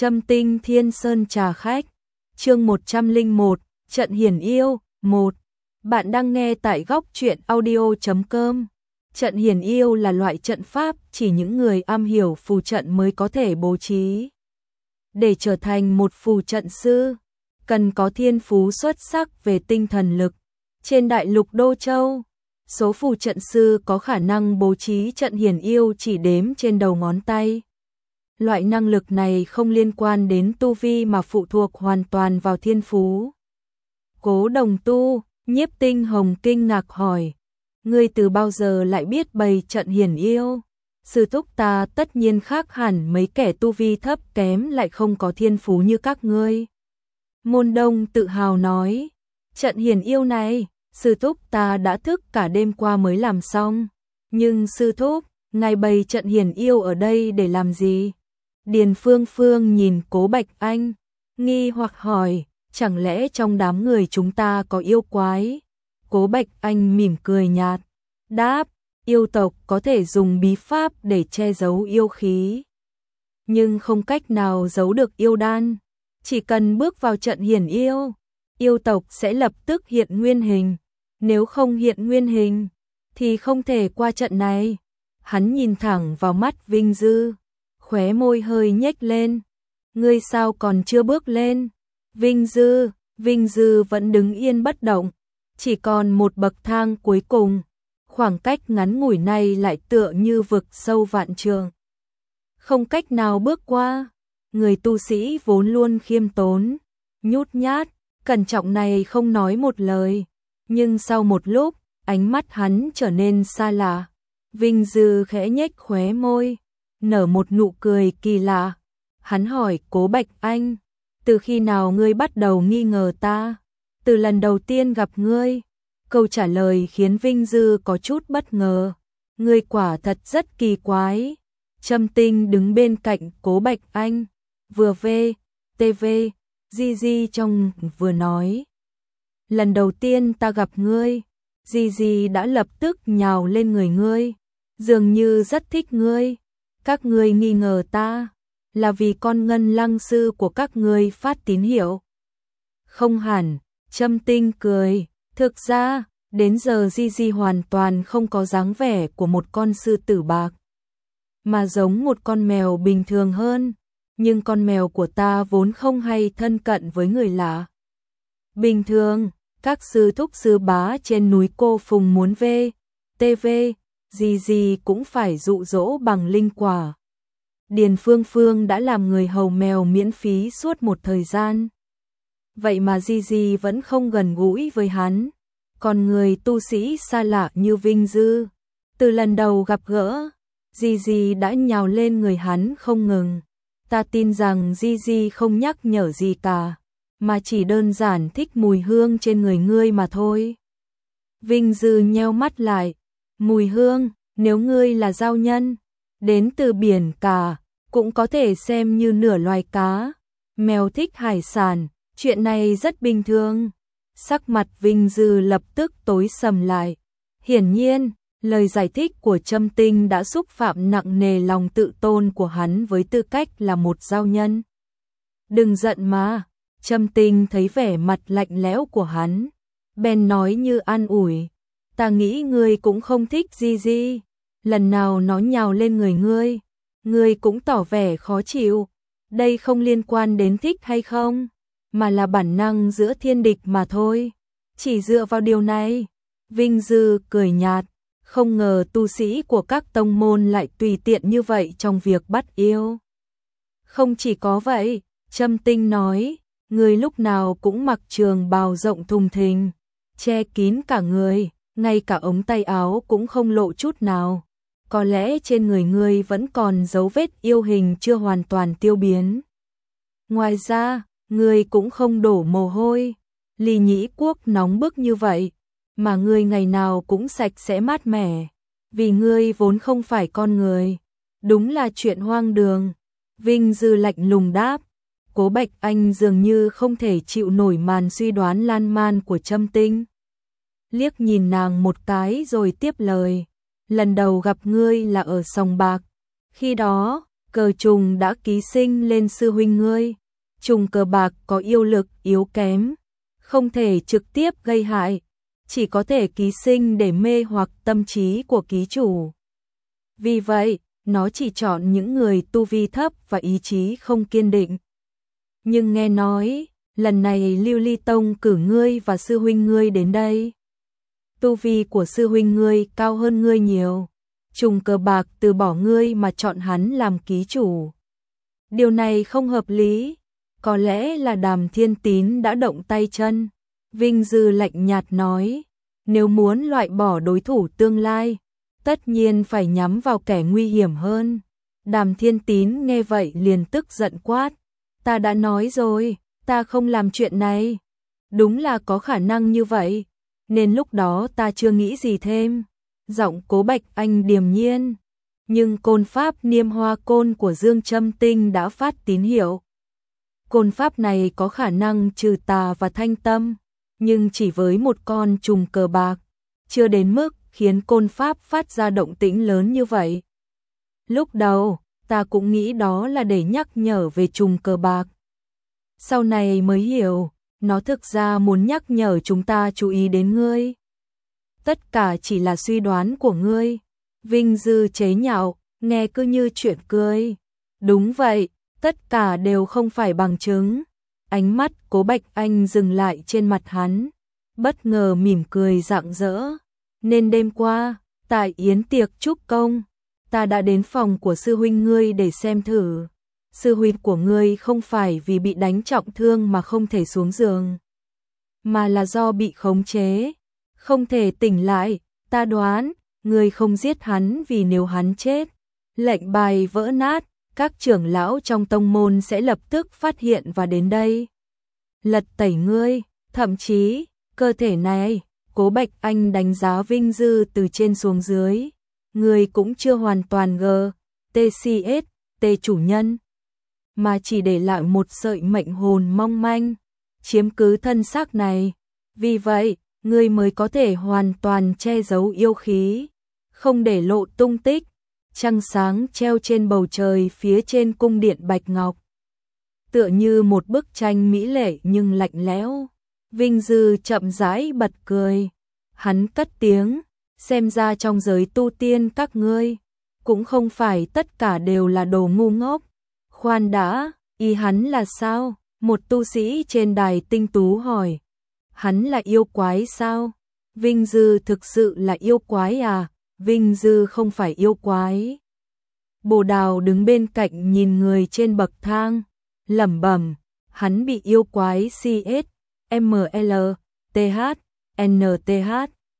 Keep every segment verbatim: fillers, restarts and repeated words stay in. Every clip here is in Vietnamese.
Trâm Tinh Thiên Sơn trà khách, chương một trăm lẻ một, Trận Hiển Yêu, một. Bạn đang nghe tại góc truyện audio chấm com. Trận Hiển Yêu là loại trận pháp chỉ những người am hiểu phù trận mới có thể bố trí. Để trở thành một phù trận sư, cần có thiên phú xuất sắc về tinh thần lực. Trên đại lục Đô Châu, số phù trận sư có khả năng bố trí trận hiển yêu chỉ đếm trên đầu ngón tay. Loại năng lực này không liên quan đến tu vi mà phụ thuộc hoàn toàn vào thiên phú. Cố Đồng Tu, Nhiếp Tinh Hồng kinh ngạc hỏi, ngươi từ bao giờ lại biết bày trận hiển yêu? Sư thúc ta tất nhiên khác hẳn mấy kẻ tu vi thấp kém lại không có thiên phú như các ngươi. Môn Đông tự hào nói, trận hiển yêu này, sư thúc ta đã thức cả đêm qua mới làm xong. Nhưng sư thúc, ngài bày trận hiển yêu ở đây để làm gì? Điền Phương Phương nhìn Cố Bạch Anh, nghi hoặc hỏi, chẳng lẽ trong đám người chúng ta có yêu quái? Cố Bạch Anh mỉm cười nhạt, đáp, yêu tộc có thể dùng bí pháp để che giấu yêu khí, nhưng không cách nào giấu được yêu đan. Chỉ cần bước vào trận hiển yêu, yêu tộc sẽ lập tức hiện nguyên hình. Nếu không hiện nguyên hình, thì không thể qua trận này. Hắn nhìn thẳng vào mắt Vinh Dư, khóe môi hơi nhếch lên. Ngươi sao còn chưa bước lên? Vinh Dư, Vinh Dư vẫn đứng yên bất động. Chỉ còn một bậc thang cuối cùng. Khoảng cách ngắn ngủi này lại tựa như vực sâu vạn trượng, không cách nào bước qua. Người tu sĩ vốn luôn khiêm tốn, nhút nhát, cẩn trọng này không nói một lời. Nhưng sau một lúc, ánh mắt hắn trở nên xa lạ. Vinh Dư khẽ nhếch khóe môi, nở một nụ cười kỳ lạ. Hắn hỏi Cố Bạch Anh, từ khi nào ngươi bắt đầu nghi ngờ ta? Từ lần đầu tiên gặp ngươi. Câu trả lời khiến Vinh Dư có chút bất ngờ. Ngươi quả thật rất kỳ quái. Trâm Tinh đứng bên cạnh Cố Bạch Anh, vừa vê, tê vê, di di trong vừa nói. Lần đầu tiên ta gặp ngươi, Di Di đã lập tức nhào lên người ngươi, dường như rất thích ngươi. Các ngươi nghi ngờ ta, là vì con ngân lăng sư của các ngươi phát tín hiệu. Không hẳn, Trâm Tinh cười, thực ra, đến giờ Di Di hoàn toàn không có dáng vẻ của một con sư tử bạc, mà giống một con mèo bình thường hơn. Nhưng con mèo của ta vốn không hay thân cận với người lạ. Bình thường, các sư thúc sư bá trên núi Cô Phùng muốn về, tê vê, gì gì cũng phải dụ dỗ bằng linh quả. Điền Phương Phương đã làm người hầu mèo miễn phí suốt một thời gian. Vậy mà Di Di vẫn không gần gũi với hắn. Còn người tu sĩ xa lạ như Vinh Dư, từ lần đầu gặp gỡ, Di Di đã nhào lên người hắn không ngừng. Ta tin rằng Di Di không nhắc nhở gì cả, mà chỉ đơn giản thích mùi hương trên người ngươi mà thôi. Vinh Dư nheo mắt lại, mùi hương, nếu ngươi là giao nhân, đến từ biển cả, cũng có thể xem như nửa loài cá. Mèo thích hải sản, chuyện này rất bình thường. Sắc mặt Vinh Dư lập tức tối sầm lại. Hiển nhiên, lời giải thích của Trâm Tinh đã xúc phạm nặng nề lòng tự tôn của hắn với tư cách là một giao nhân. Đừng giận mà. Trâm Tinh thấy vẻ mặt lạnh lẽo của hắn, bèn nói như an ủi, ta nghĩ ngươi cũng không thích Di Di. Lần nào nó nhào lên người ngươi, ngươi cũng tỏ vẻ khó chịu. Đây không liên quan đến thích hay không, mà là bản năng giữa thiên địch mà thôi. Chỉ dựa vào điều này. Vinh Dư cười nhạt, không ngờ tu sĩ của các tông môn lại tùy tiện như vậy trong việc bắt yêu. Không chỉ có vậy, Trâm Tinh nói, người lúc nào cũng mặc trường bào rộng thùng thình, che kín cả người, ngay cả ống tay áo cũng không lộ chút nào. Có lẽ trên người ngươi vẫn còn dấu vết yêu hình chưa hoàn toàn tiêu biến. Ngoài ra, ngươi cũng không đổ mồ hôi. Ly Nhĩ Quốc nóng bức như vậy, mà ngươi ngày nào cũng sạch sẽ mát mẻ, vì ngươi vốn không phải con người. Đúng là chuyện hoang đường. Vinh Dư lạnh lùng đáp. Cố Bạch Anh dường như không thể chịu nổi màn suy đoán lan man của Trâm Tinh. Liếc nhìn nàng một cái rồi tiếp lời. Lần đầu gặp ngươi là ở sòng bạc. Khi đó, Cờ trùng đã ký sinh lên sư huynh ngươi. Trùng cờ bạc có yêu lực yếu kém, không thể trực tiếp gây hại, chỉ có thể ký sinh để mê hoặc tâm trí của ký chủ. Vì vậy, nó chỉ chọn những người tu vi thấp và ý chí không kiên định. Nhưng nghe nói, lần này Lưu Ly Tông cử ngươi và sư huynh ngươi đến đây. Tu vi của sư huynh ngươi cao hơn ngươi nhiều. Trùng cờ bạc từ bỏ ngươi mà chọn hắn làm ký chủ. Điều này không hợp lý. Có lẽ là Đàm Thiên Tín đã động tay chân. Vinh Dư lạnh nhạt nói, nếu muốn loại bỏ đối thủ tương lai, tất nhiên phải nhắm vào kẻ nguy hiểm hơn. Đàm Thiên Tín nghe vậy liền tức giận quát, ta đã nói rồi, ta không làm chuyện này. Đúng là có khả năng như vậy, nên lúc đó ta chưa nghĩ gì thêm. Giọng Cố Bạch Anh điềm nhiên, nhưng côn pháp Niêm Hoa Côn của Dương Châm Tinh đã phát tín hiệu. Côn pháp này có khả năng trừ tà và thanh tâm, nhưng chỉ với một con trùng cờ bạc, chưa đến mức khiến côn pháp phát ra động tĩnh lớn như vậy. Lúc đầu, ta cũng nghĩ đó là để nhắc nhở về trùng cờ bạc. Sau này mới hiểu, nó thực ra muốn nhắc nhở chúng ta chú ý đến ngươi. Tất cả chỉ là suy đoán của ngươi. Vinh Dư chế nhạo, nghe cứ như chuyện cười. Đúng vậy, tất cả đều không phải bằng chứng. Ánh mắt Cố Bạch Anh dừng lại trên mặt hắn, bất ngờ mỉm cười rạng rỡ. Nên đêm qua, tại yến tiệc chúc công, ta đã đến phòng của sư huynh ngươi để xem thử. Sư huynh của ngươi không phải vì bị đánh trọng thương mà không thể xuống giường, mà là do bị khống chế, không thể tỉnh lại. Ta đoán, ngươi không giết hắn vì nếu hắn chết, lệnh bài vỡ nát, các trưởng lão trong tông môn sẽ lập tức phát hiện và đến đây lật tẩy ngươi, thậm chí, cơ thể này, Cố Bạch Anh đánh giá Vinh Dư từ trên xuống dưới, ngươi cũng chưa hoàn toàn G, T C S, T chủ nhân, mà chỉ để lại một sợi mệnh hồn mong manh, chiếm cứ thân xác này. Vì vậy, ngươi mới có thể hoàn toàn che giấu yêu khí, không để lộ tung tích. Trăng sáng treo trên bầu trời phía trên cung điện Bạch Ngọc, tựa như một bức tranh mỹ lệ nhưng lạnh lẽo. Vinh Dư chậm rãi bật cười, hắn cất tiếng, xem ra trong giới tu tiên các ngươi cũng không phải tất cả đều là đồ ngu ngốc. Khoan đã, ý hắn là sao? Một tu sĩ trên đài tinh tú hỏi. Hắn là yêu quái sao? Vinh Dư thực sự là yêu quái à? Vinh Dư không phải yêu quái. Bồ Đào đứng bên cạnh nhìn người trên bậc thang, lẩm bẩm, hắn bị yêu quái C S, M L, T H, N T H.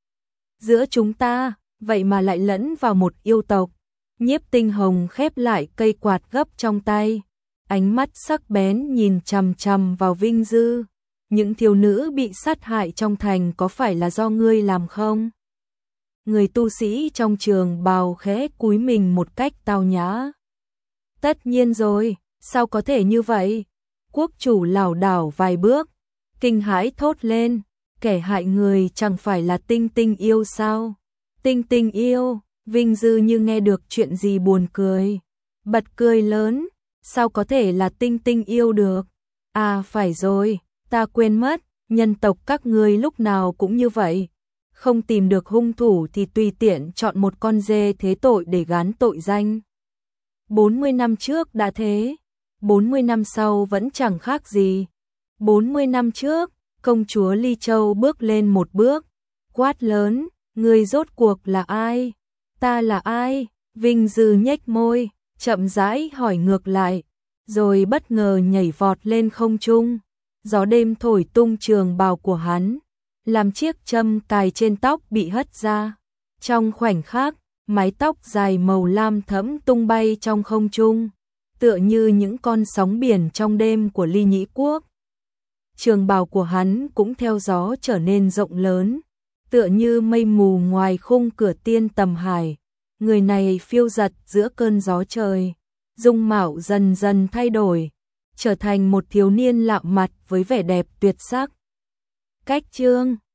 Giữa chúng ta, vậy mà lại lẫn vào một yêu tộc. Nhiếp Tinh Hồng khép lại cây quạt gấp trong tay, ánh mắt sắc bén nhìn chằm chằm vào Vinh Dư. Những thiếu nữ bị sát hại trong thành có phải là do ngươi làm không? Người tu sĩ trong trường bào khẽ cúi mình một cách tao nhã. Tất nhiên rồi, sao có thể như vậy? Quốc chủ lảo đảo vài bước, kinh hãi thốt lên, kẻ hại người chẳng phải là Tinh Tinh yêu sao? Tinh Tinh yêu, Vinh Dư như nghe được chuyện gì buồn cười, bật cười lớn, sao có thể là Tinh Tinh yêu được? À phải rồi, ta quên mất, nhân tộc các ngươi lúc nào cũng như vậy. Không tìm được hung thủ thì tùy tiện chọn một con dê thế tội để gán tội danh. bốn mươi năm trước đã thế, bốn mươi năm sau vẫn chẳng khác gì. bốn mươi năm trước, công chúa Ly Châu bước lên một bước, quát lớn, ngươi rốt cuộc là ai? Ta là ai? Vinh Dư nhếch môi, chậm rãi hỏi ngược lại, rồi bất ngờ nhảy vọt lên không trung. Gió đêm thổi tung trường bào của hắn, làm chiếc châm cài trên tóc bị hất ra. Trong khoảnh khắc, mái tóc dài màu lam thẫm tung bay trong không trung, tựa như những con sóng biển trong đêm của Ly Nhĩ Quốc. Trường bào của hắn cũng theo gió trở nên rộng lớn, tựa như mây mù ngoài khung cửa tiên tầm hải. Người này phiêu dật giữa cơn gió trời, dung mạo dần dần thay đổi, trở thành một thiếu niên lạ mặt với vẻ đẹp tuyệt sắc. Cách chương